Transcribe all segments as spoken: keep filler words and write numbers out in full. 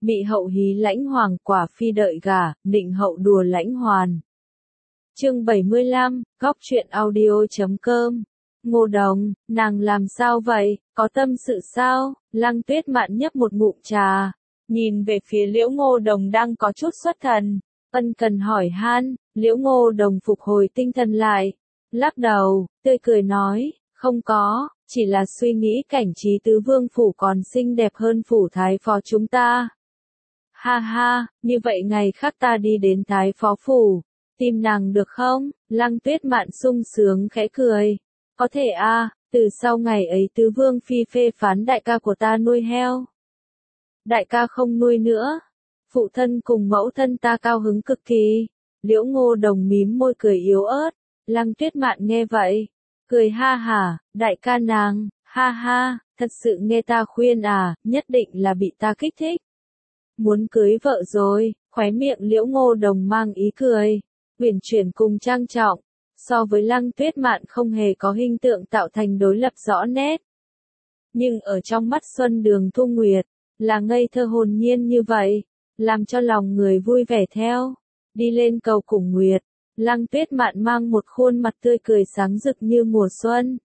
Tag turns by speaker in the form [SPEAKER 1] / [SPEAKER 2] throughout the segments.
[SPEAKER 1] Mị hậu hí lãnh hoàng quả phi đợi gả, nịnh hậu đùa lãnh hoàn. Chương bảy mươi lăm, góc truyện audio chấm com. Ngô Đồng, nàng làm sao vậy, có tâm sự sao? Lăng Tuyết Mạn nhấp một ngụm trà, nhìn về phía Liễu Ngô Đồng đang có chút xuất thần, ân cần hỏi han. Liễu Ngô Đồng phục hồi tinh thần lại, lắc đầu, tươi cười nói, không có, chỉ là suy nghĩ cảnh trí tứ vương phủ còn xinh đẹp hơn phủ thái phó chúng ta. Ha ha, như vậy ngày khác ta đi đến thái phó phủ, tìm nàng được không? Lăng Tuyết Mạn sung sướng khẽ cười. Có thể a, à, từ sau ngày ấy tứ vương phi phê phán đại ca của ta nuôi heo. Đại ca không nuôi nữa. Phụ thân cùng mẫu thân ta cao hứng cực kỳ. Liễu Ngô Đồng mím môi cười yếu ớt. Lăng Tuyết Mạn nghe vậy, cười ha hả, đại ca nàng, ha ha, thật sự nghe ta khuyên à, nhất định là bị ta kích thích. Muốn cưới vợ rồi, khóe miệng Liễu Ngô Đồng mang ý cười, uyển chuyển cùng trang trọng, so với Lăng Tuyết Mạn không hề có hình tượng tạo thành đối lập rõ nét. Nhưng ở trong mắt Xuân Đường Thu Nguyệt, là ngây thơ hồn nhiên như vậy, làm cho lòng người vui vẻ theo. Đi lên cầu cùng Nguyệt, Lăng Tuyết Mạn mang một khuôn mặt tươi cười sáng rực như mùa xuân.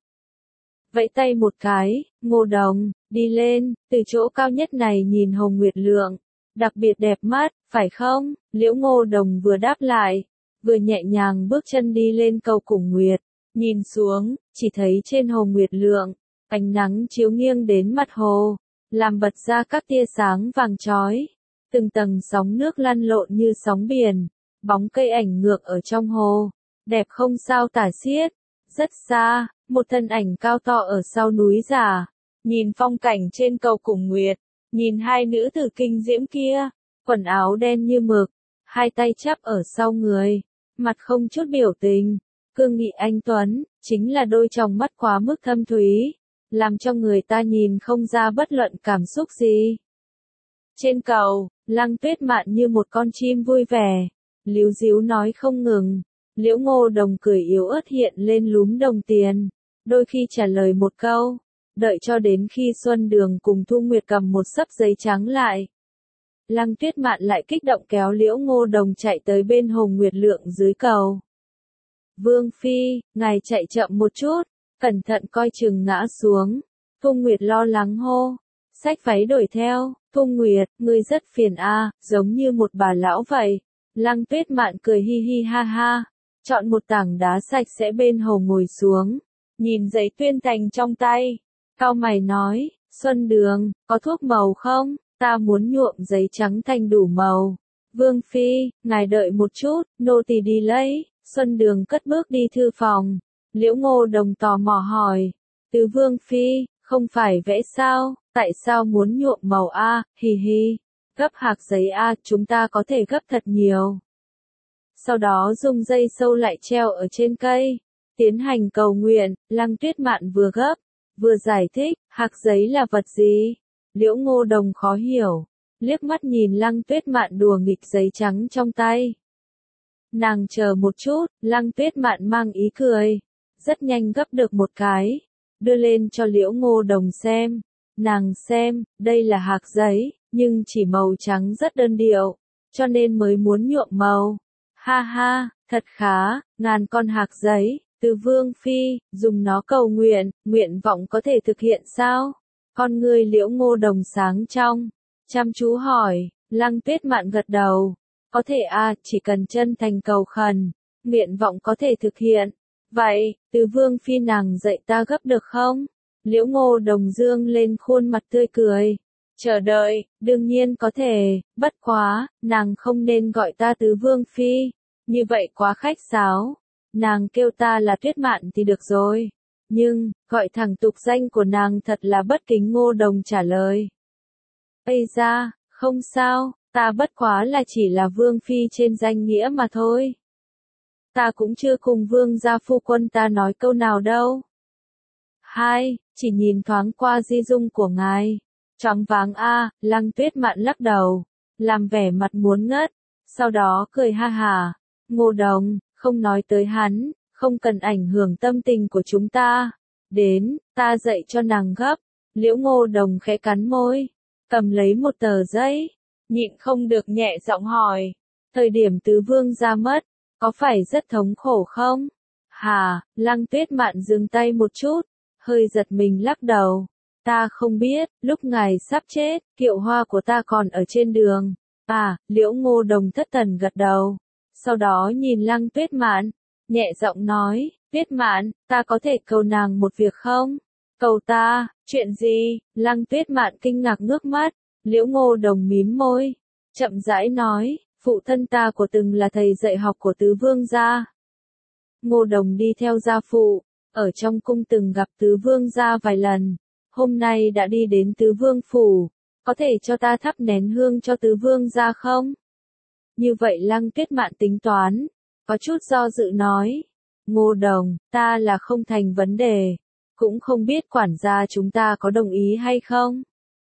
[SPEAKER 1] Vẫy tay một cái, Ngô Đồng, đi lên, từ chỗ cao nhất này nhìn Hồng Nguyệt Lượng, đặc biệt đẹp mắt, phải không? Liễu Ngô Đồng vừa đáp lại, vừa nhẹ nhàng bước chân đi lên cầu cùng Nguyệt, nhìn xuống, chỉ thấy trên Hồng Nguyệt Lượng, ánh nắng chiếu nghiêng đến mặt hồ, làm bật ra các tia sáng vàng chói, từng tầng sóng nước lăn lộn như sóng biển, bóng cây ảnh ngược ở trong hồ, đẹp không sao tả xiết. Rất xa, một thân ảnh cao to ở sau núi giả, nhìn phong cảnh trên cầu cùng Nguyệt, nhìn hai nữ tử kinh diễm kia, quần áo đen như mực, hai tay chắp ở sau người, mặt không chút biểu tình, cương nghị anh tuấn, chính là đôi tròng mắt quá mức thâm thúy, làm cho người ta nhìn không ra bất luận cảm xúc gì. Trên cầu, Lăng Tuyết Mạn như một con chim vui vẻ, líu díu nói không ngừng. Liễu Ngô Đồng cười yếu ớt hiện lên lúm đồng tiền, đôi khi trả lời một câu, đợi cho đến khi Xuân Đường cùng Thu Nguyệt cầm một xấp giấy trắng lại. Lăng Tuyết Mạn lại kích động kéo Liễu Ngô Đồng chạy tới bên Hồng Nguyệt Lượng dưới cầu. Vương Phi, ngài chạy chậm một chút, cẩn thận coi chừng ngã xuống. Thu Nguyệt lo lắng hô, xách váy đổi theo. Thu Nguyệt, ngươi rất phiền a, à, giống như một bà lão vậy. Lăng Tuyết Mạn cười hi hi ha ha. Chọn một tảng đá sạch sẽ bên hồ ngồi xuống, nhìn giấy tuyên thành trong tay, cau mày nói, Xuân Đường, có thuốc màu không, ta muốn nhuộm giấy trắng thành đủ màu. Vương Phi, ngài đợi một chút, nô tỳ đi lấy. Xuân Đường cất bước đi thư phòng, Liễu Ngô Đồng tò mò hỏi, từ Vương Phi, không phải vẽ sao, tại sao muốn nhuộm màu a, hi hi, gấp hạc giấy a, chúng ta có thể gấp thật nhiều. Sau đó dùng dây sâu lại treo ở trên cây, tiến hành cầu nguyện. Lăng Tuyết Mạn vừa gấp, vừa giải thích, hạc giấy là vật gì? Liễu Ngô Đồng khó hiểu, liếc mắt nhìn Lăng Tuyết Mạn đùa nghịch giấy trắng trong tay. Nàng chờ một chút, Lăng Tuyết Mạn mang ý cười, rất nhanh gấp được một cái, đưa lên cho Liễu Ngô Đồng xem. Nàng xem, đây là hạc giấy, nhưng chỉ màu trắng rất đơn điệu, cho nên mới muốn nhuộm màu. Ha ha, thật khá, ngàn con hạc giấy, từ Vương Phi, dùng nó cầu nguyện, nguyện vọng có thể thực hiện sao? Con người Liễu Ngô Đồng sáng trong, chăm chú hỏi. Lăng Tuyết Mạn gật đầu, có thể a, à, chỉ cần chân thành cầu khẩn, nguyện vọng có thể thực hiện. Vậy, từ Vương Phi nàng dạy ta gấp được không? Liễu Ngô Đồng dương lên khuôn mặt tươi cười. Chờ đợi, đương nhiên có thể, bất quá, nàng không nên gọi ta tứ Vương Phi, như vậy quá khách sáo. Nàng kêu ta là Tuyết Mạn thì được rồi, nhưng, gọi thẳng tục danh của nàng thật là bất kính. Ngô Đồng trả lời. Ây da, không sao, ta bất quá là chỉ là Vương Phi trên danh nghĩa mà thôi. Ta cũng chưa cùng Vương gia phu quân ta nói câu nào đâu. Hai, chỉ nhìn thoáng qua di dung của ngài. Choáng váng a, Lăng Tuyết Mạn lắc đầu, làm vẻ mặt muốn ngất, sau đó cười ha hả. Ngô Đồng, không nói tới hắn, không cần ảnh hưởng tâm tình của chúng ta. Đến, ta dạy cho nàng gấp. Liễu Ngô Đồng khẽ cắn môi, cầm lấy một tờ giấy, nhịn không được nhẹ giọng hỏi. Thời điểm tứ vương ra mất, có phải rất thống khổ không? Hà, Lăng Tuyết Mạn dừng tay một chút, hơi giật mình lắc đầu. Ta không biết, lúc ngài sắp chết, kiệu hoa của ta còn ở trên đường. À, Liễu Ngô Đồng thất thần gật đầu. Sau đó nhìn Lăng Tuyết Mạn, nhẹ giọng nói, Tuyết Mạn, ta có thể cầu nàng một việc không? Cầu ta, chuyện gì? Lăng Tuyết Mạn kinh ngạc ngước mắt, Liễu Ngô Đồng mím môi, chậm rãi nói, phụ thân ta của từng là thầy dạy học của tứ vương gia. Ngô Đồng đi theo gia phụ, ở trong cung từng gặp tứ vương gia vài lần, hôm nay đã đi đến tứ vương phủ, có thể cho ta thắp nén hương cho tứ vương gia không? Như vậy Lăng Tuyết Mạn tính toán, có chút do dự nói, Ngô Đồng, ta là không thành vấn đề, cũng không biết quản gia chúng ta có đồng ý hay không.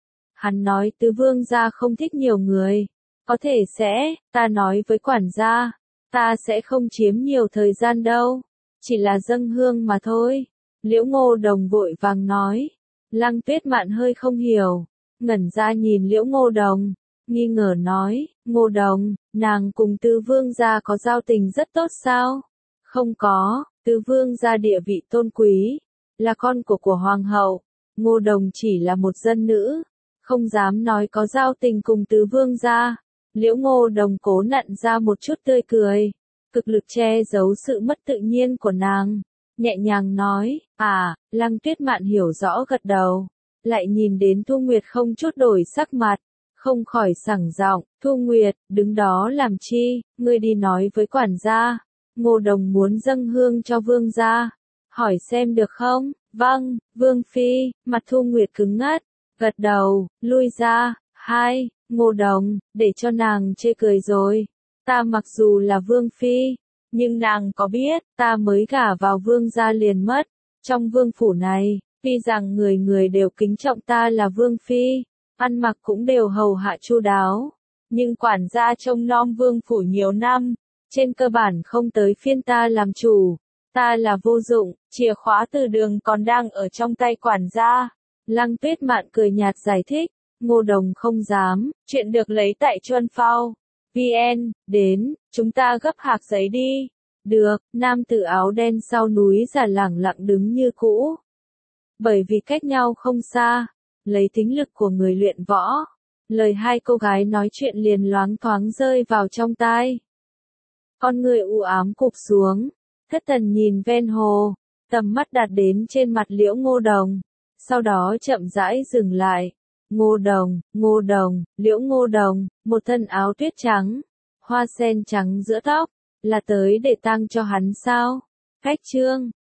[SPEAKER 1] Hắn nói tứ vương gia không thích nhiều người, có thể sẽ, ta nói với quản gia, ta sẽ không chiếm nhiều thời gian đâu, chỉ là dâng hương mà thôi. Liễu Ngô Đồng vội vàng nói, Lăng Tuyết Mạn hơi không hiểu, ngẩn ra nhìn Liễu Ngô Đồng, nghi ngờ nói, Ngô Đồng, nàng cùng tứ vương gia có giao tình rất tốt sao? Không có, tứ vương gia địa vị tôn quý, là con của của hoàng hậu, Ngô Đồng chỉ là một dân nữ, không dám nói có giao tình cùng tứ vương gia. Liễu Ngô Đồng cố nặn ra một chút tươi cười, cực lực che giấu sự mất tự nhiên của nàng, nhẹ nhàng nói, à, Lăng Tuyết Mạn hiểu rõ gật đầu, lại nhìn đến Thu Nguyệt không chút đổi sắc mặt, không khỏi sảng giọng, Thu Nguyệt, đứng đó làm chi, ngươi đi nói với quản gia, Ngô Đồng muốn dâng hương cho vương gia, hỏi xem được không? Vâng, vương phi. Mặt Thu Nguyệt cứng ngắt, gật đầu, lui ra. Hai, Ngô Đồng, để cho nàng chê cười rồi. Ta mặc dù là vương phi, nhưng nàng có biết, ta mới gả vào vương gia liền mất. Trong vương phủ này, tuy rằng người người đều kính trọng ta là vương phi, ăn mặc cũng đều hầu hạ chu đáo, nhưng quản gia trông nom vương phủ nhiều năm, trên cơ bản không tới phiên ta làm chủ. Ta là vô dụng, chìa khóa từ đường còn đang ở trong tay quản gia. Lăng Tuyết Mạn cười nhạt giải thích, Ngô Đồng không dám, chuyện được lấy tại Chuân Phao. vê en, đến, chúng ta gấp hạc giấy đi. Được, nam tử áo đen sau núi giả lẳng lặng đứng như cũ. Bởi vì cách nhau không xa, lấy tính lực của người luyện võ, lời hai cô gái nói chuyện liền loáng thoáng rơi vào trong tai. Con người u ám cụp xuống, thất thần nhìn ven hồ, tầm mắt đặt đến trên mặt Liễu Ngô Đồng, sau đó chậm rãi dừng lại. Ngô Đồng, Ngô Đồng, Liễu Ngô Đồng, một thân áo tuyết trắng, hoa sen trắng giữa tóc, là tới để tang cho hắn sao? Cách chương